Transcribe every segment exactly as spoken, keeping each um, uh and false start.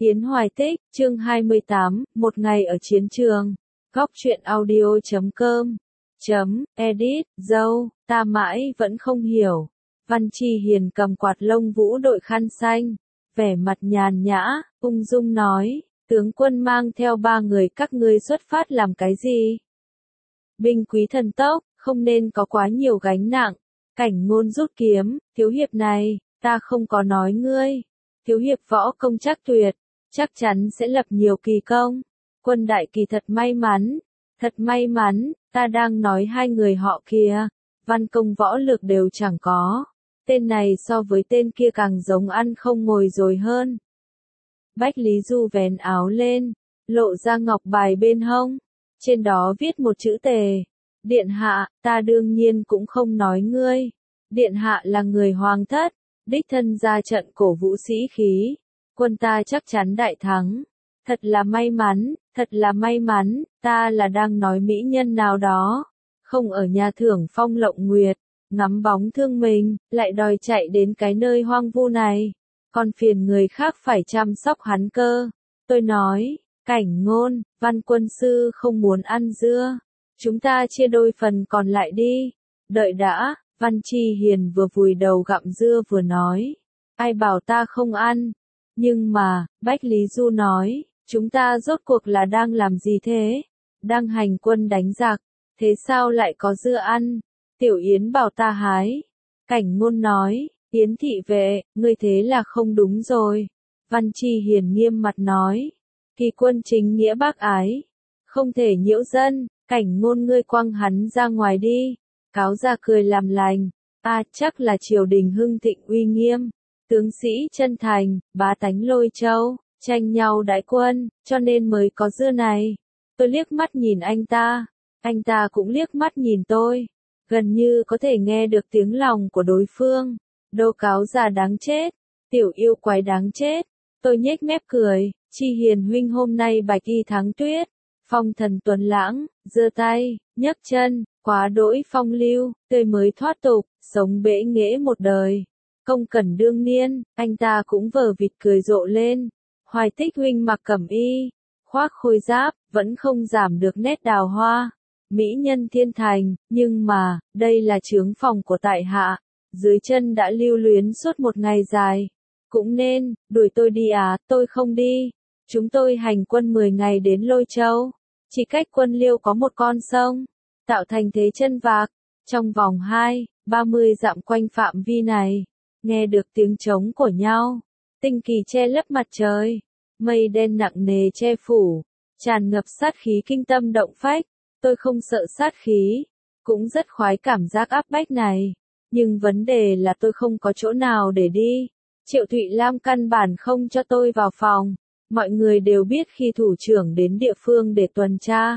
Yến Hoài Tích, chương hai mươi tám, một ngày ở chiến trường. Góc truyện audio chấm com chấm edit, dâu, ta mãi vẫn không hiểu. Văn Chi Hiền cầm quạt lông vũ đội khăn xanh, vẻ mặt nhàn nhã, ung dung nói, tướng quân mang theo ba người các ngươi xuất phát làm cái gì? Binh quý thần tốc, không nên có quá nhiều gánh nặng. Cảnh Ngôn rút kiếm, thiếu hiệp này, ta không có nói ngươi. Thiếu hiệp võ công chắc tuyệt, chắc chắn sẽ lập nhiều kỳ công. Quân đại kỳ thật may mắn, thật may mắn, ta đang nói hai người họ kia, văn công võ lược đều chẳng có. Tên này so với tên kia càng giống ăn không ngồi rồi hơn. Bách Lý Du vén áo lên, lộ ra ngọc bài bên hông, trên đó viết một chữ tề. Điện hạ, ta đương nhiên cũng không nói ngươi. Điện hạ là người hoàng thất, đích thân ra trận cổ vũ sĩ khí. Quân ta chắc chắn đại thắng. Thật là may mắn, thật là may mắn, ta là đang nói mỹ nhân nào đó. Không ở nhà thưởng phong lộng nguyệt, ngắm bóng thương mình, lại đòi chạy đến cái nơi hoang vu này. Còn phiền người khác phải chăm sóc hắn cơ. Tôi nói, Cảnh Ngôn, Văn quân sư không muốn ăn dưa. Chúng ta chia đôi phần còn lại đi. Đợi đã, Văn Chi Hiền vừa vùi đầu gặm dưa vừa nói. Ai bảo ta không ăn. Nhưng mà, Bách Lý Du nói, chúng ta rốt cuộc là đang làm gì thế? Đang hành quân đánh giặc, thế sao lại có dưa ăn? Tiểu Yến bảo ta hái. Cảnh Ngôn nói, Yến thị vệ, ngươi thế là không đúng rồi. Văn Chi Hiền nghiêm mặt nói, kỳ quân chính nghĩa bác ái, không thể nhiễu dân. Cảnh Ngôn ngươi quăng hắn ra ngoài đi. Cáo ra cười làm lành. À chắc là triều đình hưng thịnh uy nghiêm. Tướng sĩ chân thành, bá tánh lôi châu, tranh nhau đại quân, cho nên mới có dưa này. Tôi liếc mắt nhìn anh ta. Anh ta cũng liếc mắt nhìn tôi. Gần như có thể nghe được tiếng lòng của đối phương. Đô cáo già đáng chết. Tiểu yêu quái đáng chết. Tôi nhếch mép cười. Chi Hiền huynh hôm nay bạch y thắng tuyết. Phong thần tuấn lãng, giơ tay, nhấc chân, quá đỗi phong lưu, tươi mới thoát tục, sống bể nghễ một đời. Công cẩn đương niên, anh ta cũng vờ vịt cười rộ lên. Hoài Tích huynh mặc cẩm y, khoác khôi giáp, vẫn không giảm được nét đào hoa. Mỹ nhân thiên thành, nhưng mà, đây là trướng phòng của tại hạ. Dưới chân đã lưu luyến suốt một ngày dài. Cũng nên, đuổi tôi đi à, tôi không đi. Chúng tôi hành quân mười ngày đến Lôi Châu. Chỉ cách quân Liêu có một con sông, tạo thành thế chân vạc. Trong vòng hai, ba mươi dặm quanh phạm vi này, nghe được tiếng trống của nhau. Tinh kỳ che lấp mặt trời, mây đen nặng nề che phủ, tràn ngập sát khí kinh tâm động phách. Tôi không sợ sát khí, cũng rất khoái cảm giác áp bách này. Nhưng vấn đề là tôi không có chỗ nào để đi. Triệu Thụy Lam căn bản không cho tôi vào phòng. Mọi người đều biết khi thủ trưởng đến địa phương để tuần tra,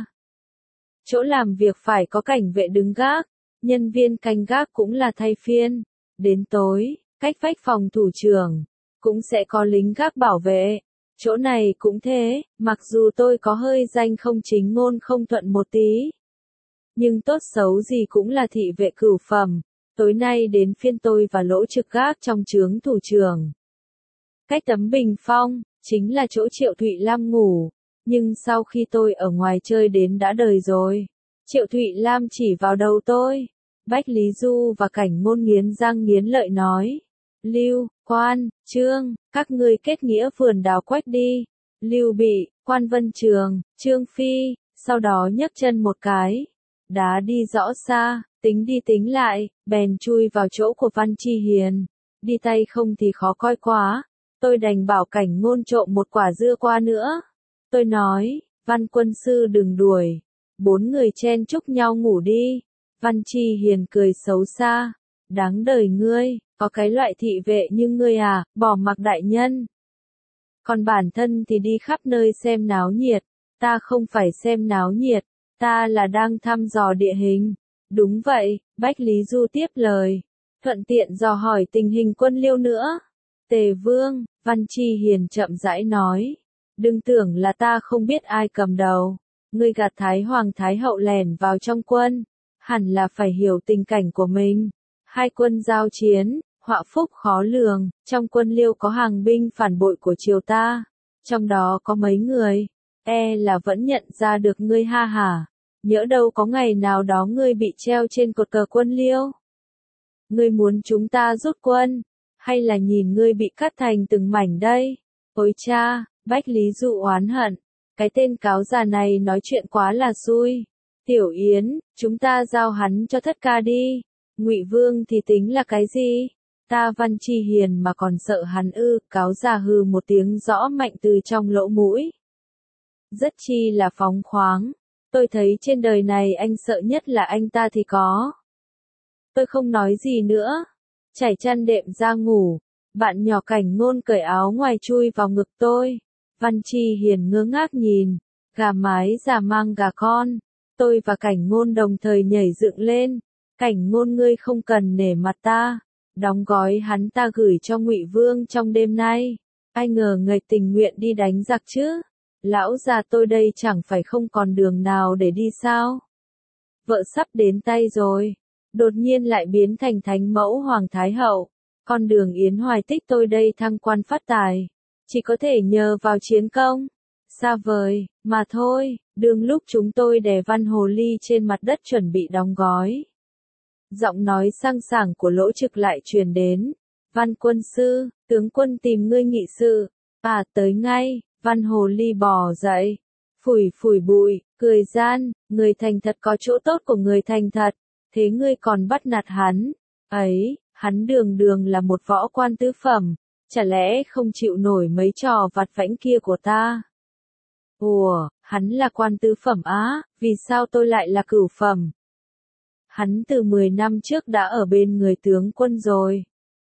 chỗ làm việc phải có cảnh vệ đứng gác, nhân viên canh gác cũng là thay phiên. Đến tối, cách vách phòng thủ trưởng, cũng sẽ có lính gác bảo vệ. Chỗ này cũng thế, mặc dù tôi có hơi danh không chính ngôn không thuận một tí. Nhưng tốt xấu gì cũng là thị vệ cửu phẩm. Tối nay đến phiên tôi và lỗ trực gác trong trướng thủ trưởng. Cách tấm bình phong, chính là chỗ Triệu Thụy Lam ngủ. Nhưng sau khi tôi ở ngoài chơi đến đã đời rồi. Triệu Thụy Lam chỉ vào đầu tôi. Bách Lý Du và Cảnh Ngôn nghiến răng nghiến lợi nói. Lưu, Quan, Trương, các ngươi kết nghĩa vườn đào quách đi. Lưu Bị, Quan Vân Trường, Trương Phi, sau đó nhấc chân một cái. Đá đi rõ xa, tính đi tính lại, bèn chui vào chỗ của Văn Chi Hiền. Đi tay không thì khó coi quá. Tôi đành bảo Cảnh Ngôn trộm một quả dưa qua nữa. Tôi nói, Văn quân sư đừng đuổi. Bốn người chen chúc nhau ngủ đi. Văn Chi Hiền cười xấu xa. Đáng đời ngươi, có cái loại thị vệ như ngươi à, bỏ mặc đại nhân. Còn bản thân thì đi khắp nơi xem náo nhiệt. Ta không phải xem náo nhiệt, ta là đang thăm dò địa hình. Đúng vậy, Bách Lý Du tiếp lời. Thuận tiện dò hỏi tình hình quân Liêu nữa. Tề Vương, Văn Chi Hiền chậm rãi nói. Đừng tưởng là ta không biết ai cầm đầu. Ngươi gạt Thái Hoàng Thái Hậu lẻn vào trong quân. Hẳn là phải hiểu tình cảnh của mình. Hai quân giao chiến, họa phúc khó lường. Trong quân Liêu có hàng binh phản bội của triều ta. Trong đó có mấy người, e là vẫn nhận ra được ngươi ha hả. Nhỡ đâu có ngày nào đó ngươi bị treo trên cột cờ quân Liêu. Ngươi muốn chúng ta rút quân, hay là nhìn ngươi bị cắt thành từng mảnh đây? Ôi cha, Bách Lý Dụ oán hận, cái tên cáo già này nói chuyện quá là xui. Tiểu Yến, chúng ta giao hắn cho Thất Ca đi. Ngụy Vương thì tính là cái gì? Ta Văn Chi Hiền mà còn sợ hắn ư? Cáo già hừ một tiếng rõ mạnh từ trong lỗ mũi. Rất chi là phóng khoáng. Tôi thấy trên đời này anh sợ nhất là anh ta thì có. Tôi không nói gì nữa. Trải chăn đệm ra ngủ. Bạn nhỏ Cảnh Ngôn cởi áo ngoài chui vào ngực tôi. Văn Chi Hiền ngơ ngác nhìn. Gà mái già mang gà con. Tôi và Cảnh Ngôn đồng thời nhảy dựng lên. Cảnh Ngôn ngươi không cần nể mặt ta. Đóng gói hắn ta gửi cho Ngụy Vương trong đêm nay. Ai ngờ người tình nguyện đi đánh giặc chứ. Lão già tôi đây chẳng phải không còn đường nào để đi sao? Vợ sắp đến tay rồi. Đột nhiên lại biến thành thánh mẫu Hoàng Thái Hậu. Con đường Yến Hoài Tích tôi đây thăng quan phát tài. Chỉ có thể nhờ vào chiến công. Xa vời, mà thôi, đương lúc chúng tôi đè Văn Hồ Ly trên mặt đất chuẩn bị đóng gói. Giọng nói sang sảng của Lỗ Trực lại truyền đến. Văn quân sư, tướng quân tìm ngươi nghị sự. À tới ngay, Văn Hồ Ly bò dậy. Phủi phủi bụi, cười gian, người thành thật có chỗ tốt của người thành thật. Thế ngươi còn bắt nạt hắn. Ấy, hắn đường đường là một võ quan tứ phẩm. Chả lẽ không chịu nổi mấy trò vặt vãnh kia của ta? Ủa, hắn là quan tứ phẩm á, vì sao tôi lại là cửu phẩm? Hắn từ mười năm trước đã ở bên người tướng quân rồi.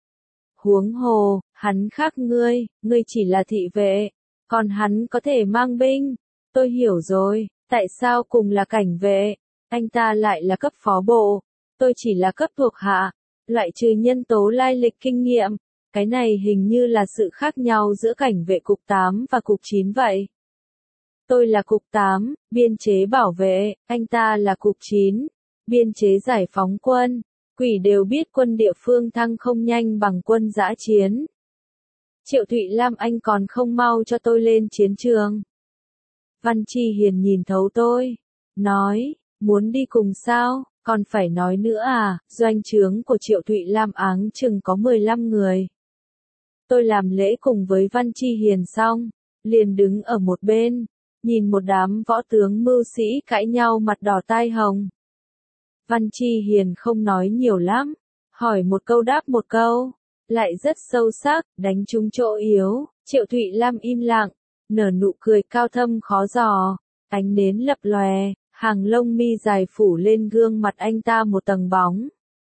Huống hồ, hắn khác ngươi, ngươi chỉ là thị vệ, còn hắn có thể mang binh. Tôi hiểu rồi, tại sao cùng là cảnh vệ, anh ta lại là cấp phó bộ, tôi chỉ là cấp thuộc hạ, loại trừ nhân tố lai lịch kinh nghiệm. Cái này hình như là sự khác nhau giữa cảnh vệ cục tám và cục chín vậy. Tôi là cục tám, biên chế bảo vệ, anh ta là cục chín, biên chế giải phóng quân. Quỷ đều biết quân địa phương thăng không nhanh bằng quân dã chiến. Triệu Thụy Lam anh còn không mau cho tôi lên chiến trường. Văn Chi Hiền nhìn thấu tôi, nói, muốn đi cùng sao, còn phải nói nữa à, doanh trướng của Triệu Thụy Lam áng chừng có mười lăm người. Tôi làm lễ cùng với Văn Chi Hiền xong, liền đứng ở một bên, nhìn một đám võ tướng mưu sĩ cãi nhau mặt đỏ tai hồng. Văn Chi Hiền không nói nhiều lắm, hỏi một câu đáp một câu, lại rất sâu sắc, đánh trúng chỗ yếu. Triệu Thụy Lam im lặng, nở nụ cười cao thâm khó dò, ánh nến lập lòe, hàng lông mi dài phủ lên gương mặt anh ta một tầng bóng.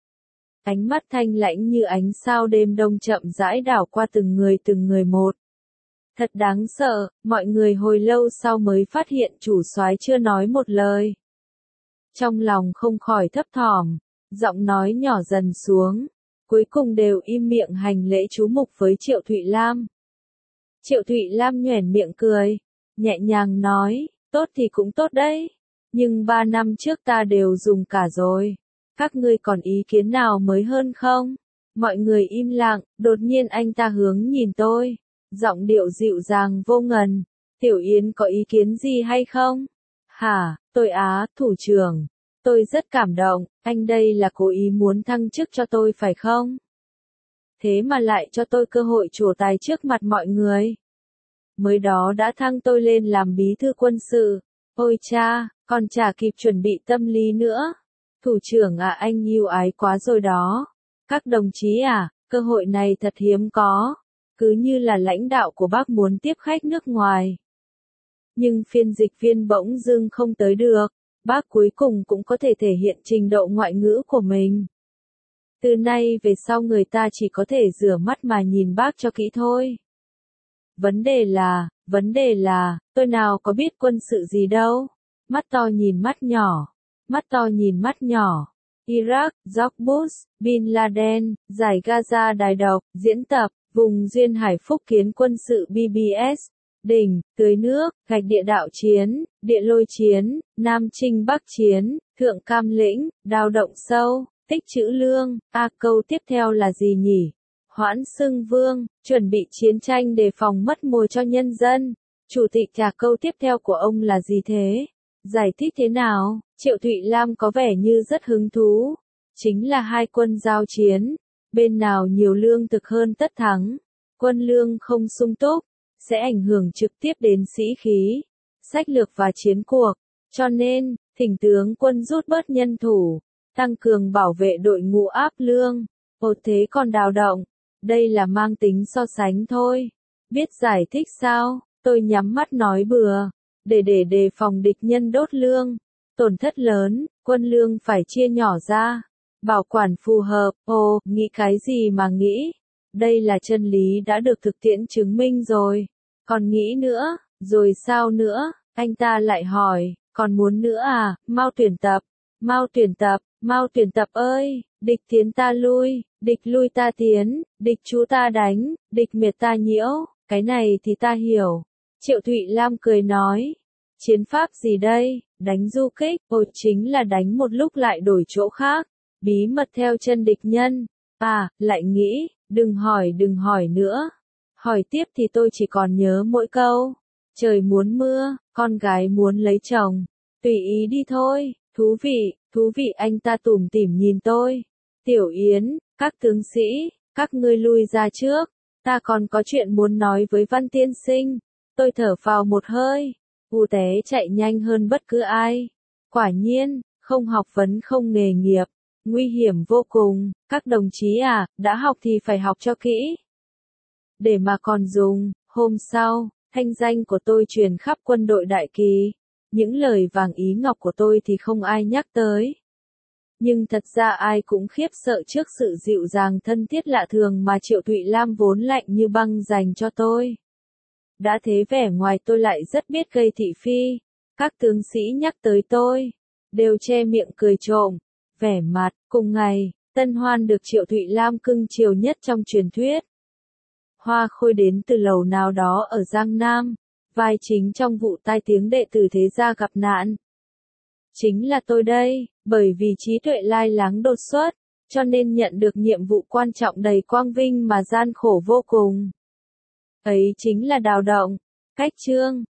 Ánh mắt thanh lãnh như ánh sao đêm đông chậm rãi đảo qua từng người từng người một. Thật đáng sợ, mọi người hồi lâu sau mới phát hiện chủ soái chưa nói một lời. Trong lòng không khỏi thấp thỏm, giọng nói nhỏ dần xuống, cuối cùng đều im miệng hành lễ chú mục với Triệu Thụy Lam. Triệu Thụy Lam nhoẻn miệng cười, nhẹ nhàng nói, tốt thì cũng tốt đấy, nhưng ba năm trước ta đều dùng cả rồi. Các ngươi còn ý kiến nào mới hơn không? Mọi người im lặng, đột nhiên anh ta hướng nhìn tôi, giọng điệu dịu dàng vô ngần. Tiểu Yến có ý kiến gì hay không? Hả, tôi á, thủ trưởng. Tôi rất cảm động, anh đây là cố ý muốn thăng chức cho tôi phải không? Thế mà lại cho tôi cơ hội trổ tài trước mặt mọi người. Mới đó đã thăng tôi lên làm bí thư quân sự. Ôi cha, còn chả kịp chuẩn bị tâm lý nữa. Thủ trưởng à, anh yêu ái quá rồi đó. Các đồng chí à, cơ hội này thật hiếm có. Cứ như là lãnh đạo của bác muốn tiếp khách nước ngoài. Nhưng phiên dịch viên bỗng dưng không tới được. Bác cuối cùng cũng có thể thể hiện trình độ ngoại ngữ của mình. Từ nay về sau người ta chỉ có thể rửa mắt mà nhìn bác cho kỹ thôi. Vấn đề là, vấn đề là, tôi nào có biết quân sự gì đâu. Mắt to nhìn mắt nhỏ. Mắt to nhìn mắt nhỏ. Iraq, George Bush, Bin Laden, giải Gaza đài độc, diễn tập, vùng duyên hải phúc kiến quân sự B B S, đỉnh, tưới nước, gạch địa đạo chiến, địa lôi chiến, Nam Trinh Bắc chiến, Thượng Cam Lĩnh, đào động sâu, tích trữ lương. A câu tiếp theo là gì nhỉ? Hoãn xưng vương, chuẩn bị chiến tranh để phòng mất mùa cho nhân dân. Chủ tịch Trà, câu tiếp theo của ông là gì thế? Giải thích thế nào? Triệu Thụy Lam có vẻ như rất hứng thú. Chính là hai quân giao chiến, bên nào nhiều lương thực hơn tất thắng. Quân lương không sung túc, sẽ ảnh hưởng trực tiếp đến sĩ khí, sách lược và chiến cuộc. Cho nên, thỉnh tướng quân rút bớt nhân thủ, tăng cường bảo vệ đội ngũ áp lương. Ồ thế còn Đào Động, đây là mang tính so sánh thôi. Biết giải thích sao? Tôi nhắm mắt nói bừa, để để đề phòng địch nhân đốt lương, tổn thất lớn, quân lương phải chia nhỏ ra, bảo quản phù hợp. Ồ, nghĩ cái gì mà nghĩ? Đây là chân lý đã được thực tiễn chứng minh rồi. Còn nghĩ nữa, rồi sao nữa? Anh ta lại hỏi, còn muốn nữa à? Mau tuyển tập, mau tuyển tập, mau tuyển tập ơi, địch tiến ta lui, địch lui ta tiến, địch chú ta đánh, địch miệt ta nhiễu, cái này thì ta hiểu. Triệu Thụy Lam cười nói, chiến pháp gì đây? Đánh du kích, ồ chính là đánh một lúc lại đổi chỗ khác, bí mật theo chân địch nhân. À, lại nghĩ, đừng hỏi đừng hỏi nữa. Hỏi tiếp thì tôi chỉ còn nhớ mỗi câu. Trời muốn mưa, con gái muốn lấy chồng. Tùy ý đi thôi, thú vị, thú vị. Anh ta tủm tỉm nhìn tôi. Tiểu Yến, các tướng sĩ, các ngươi lui ra trước. Ta còn có chuyện muốn nói với Văn tiên sinh. Tôi thở phào một hơi. U té chạy nhanh hơn bất cứ ai. Quả nhiên, không học vấn không nghề nghiệp. Nguy hiểm vô cùng. Các đồng chí à, đã học thì phải học cho kỹ. Để mà còn dùng. Hôm sau, thanh danh của tôi truyền khắp quân đội Đại Kỳ. Những lời vàng ý ngọc của tôi thì không ai nhắc tới. Nhưng thật ra ai cũng khiếp sợ trước sự dịu dàng thân thiết lạ thường mà Triệu Thụy Lam vốn lạnh như băng dành cho tôi. Đã thế vẻ ngoài tôi lại rất biết gây thị phi. Các tướng sĩ nhắc tới tôi, đều che miệng cười trộm, vẻ mặt. Cùng ngày, Tân Hoan được Triệu Thụy Lam cưng chiều nhất trong truyền thuyết. Hoa Khôi đến từ lầu nào đó ở Giang Nam, vai chính trong vụ tai tiếng đệ tử thế gia gặp nạn. Chính là tôi đây, bởi vì trí tuệ lai láng đột xuất, cho nên nhận được nhiệm vụ quan trọng đầy quang vinh mà gian khổ vô cùng. Ấy chính là Đào Động. Cách chương